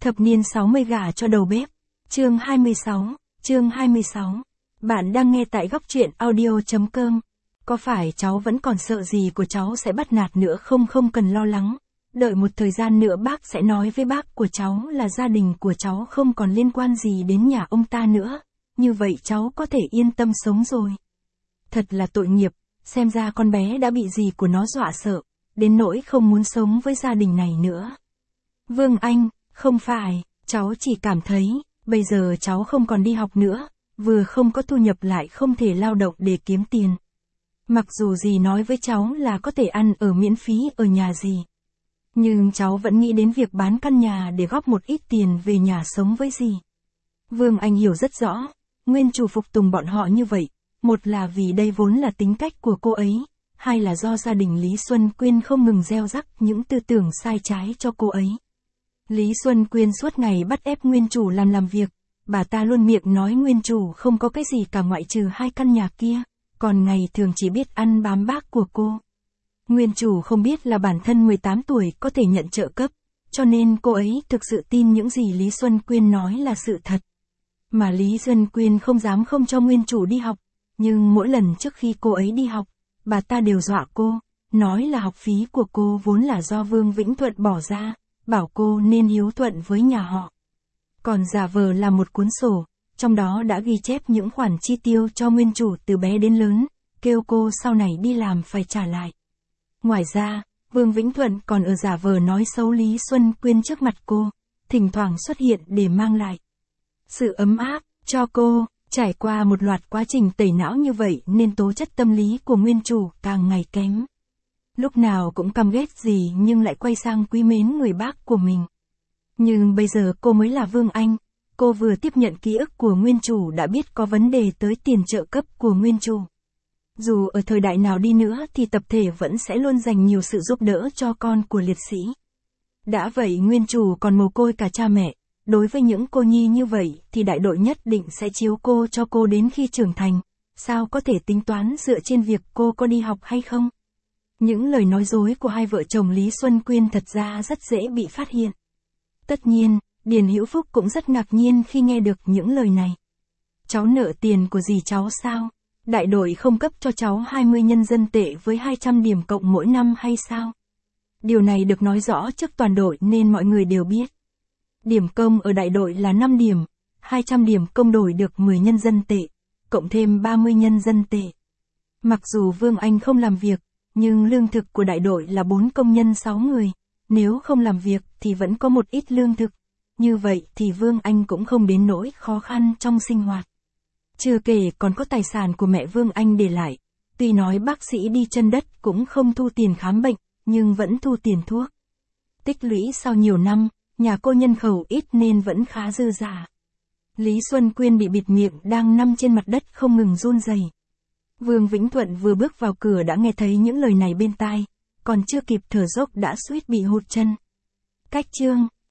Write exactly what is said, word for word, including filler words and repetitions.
Thập niên sáu mươi gả cho đầu bếp. Chương hai mươi sáu, chương hai mươi sáu. Bạn đang nghe tại góc truyện audio.com. Có phải cháu vẫn còn sợ gì của cháu sẽ bắt nạt nữa không? Không cần lo lắng. Đợi một thời gian nữa bác sẽ nói với bác của cháu là gia đình của cháu không còn liên quan gì đến nhà ông ta nữa. Như vậy cháu có thể yên tâm sống rồi. Thật là tội nghiệp, xem ra con bé đã bị gì của nó dọa sợ, đến nỗi không muốn sống với gia đình này nữa. Vương Anh, không phải, cháu chỉ cảm thấy, bây giờ cháu không còn đi học nữa, vừa không có thu nhập lại không thể lao động để kiếm tiền. Mặc dù dì nói với cháu là có thể ăn ở miễn phí ở nhà dì. Nhưng cháu vẫn nghĩ đến việc bán căn nhà để góp một ít tiền về nhà sống với dì. Vương Anh hiểu rất rõ, nguyên chủ phục tùng bọn họ như vậy, một là vì đây vốn là tính cách của cô ấy, hai là do gia đình Lý Xuân Quyên không ngừng gieo rắc những tư tưởng sai trái cho cô ấy. Lý Xuân Quyên suốt ngày bắt ép nguyên chủ làm làm việc, bà ta luôn miệng nói nguyên chủ không có cái gì cả ngoại trừ hai căn nhà kia, còn ngày thường chỉ biết ăn bám bác của cô. Nguyên chủ không biết là bản thân mười tám tuổi có thể nhận trợ cấp, cho nên cô ấy thực sự tin những gì Lý Xuân Quyên nói là sự thật. Mà Lý Xuân Quyên không dám không cho nguyên chủ đi học, nhưng mỗi lần trước khi cô ấy đi học, bà ta đều dọa cô, nói là học phí của cô vốn là do Vương Vĩnh Thuận bỏ ra, bảo cô nên hiếu thuận với nhà họ. Còn giả vờ là một cuốn sổ, trong đó đã ghi chép những khoản chi tiêu cho nguyên chủ từ bé đến lớn, kêu cô sau này đi làm phải trả lại. Ngoài ra, Vương Vĩnh Thuận còn ở giả vờ nói xấu Lý Xuân Quyên trước mặt cô, thỉnh thoảng xuất hiện để mang lại sự ấm áp cho cô. Trải qua một loạt quá trình tẩy não như vậy nên tố chất tâm lý của nguyên chủ càng ngày kém. Lúc nào cũng căm ghét gì nhưng lại quay sang quý mến người bác của mình. Nhưng bây giờ cô mới là Vương Anh, cô vừa tiếp nhận ký ức của nguyên chủ đã biết có vấn đề tới tiền trợ cấp của nguyên chủ. Dù ở thời đại nào đi nữa thì tập thể vẫn sẽ luôn dành nhiều sự giúp đỡ cho con của liệt sĩ. Đã vậy nguyên chủ còn mồ côi cả cha mẹ. Đối với những cô nhi như vậy thì đại đội nhất định sẽ chiếu cô cho cô đến khi trưởng thành, sao có thể tính toán dựa trên việc cô có đi học hay không? Những lời nói dối của hai vợ chồng Lý Xuân Quyên thật ra rất dễ bị phát hiện. Tất nhiên, Điền Hữu Phúc cũng rất ngạc nhiên khi nghe được những lời này. Cháu nợ tiền của dì cháu sao? Đại đội không cấp cho cháu hai mươi nhân dân tệ với hai trăm điểm cộng mỗi năm hay sao? Điều này được nói rõ trước toàn đội nên mọi người đều biết. Điểm công ở đại đội là năm điểm, hai trăm điểm công đổi được mười nhân dân tệ, cộng thêm ba mươi nhân dân tệ. Mặc dù Vương Anh không làm việc, nhưng lương thực của đại đội là bốn công nhân sáu người, nếu không làm việc thì vẫn có một ít lương thực, như vậy thì Vương Anh cũng không đến nỗi khó khăn trong sinh hoạt. Chưa kể còn có tài sản của mẹ Vương Anh để lại, tuy nói bác sĩ đi chân đất cũng không thu tiền khám bệnh, nhưng vẫn thu tiền thuốc. Tích lũy sau nhiều năm, nhà cô nhân khẩu ít nên vẫn khá dư giả. Lý Xuân Quyên bị bịt miệng đang nằm trên mặt đất không ngừng run rẩy. Vương Vĩnh Thuận vừa bước vào cửa đã nghe thấy những lời này bên tai, còn chưa kịp thở dốc đã suýt bị hụt chân. Cách chương,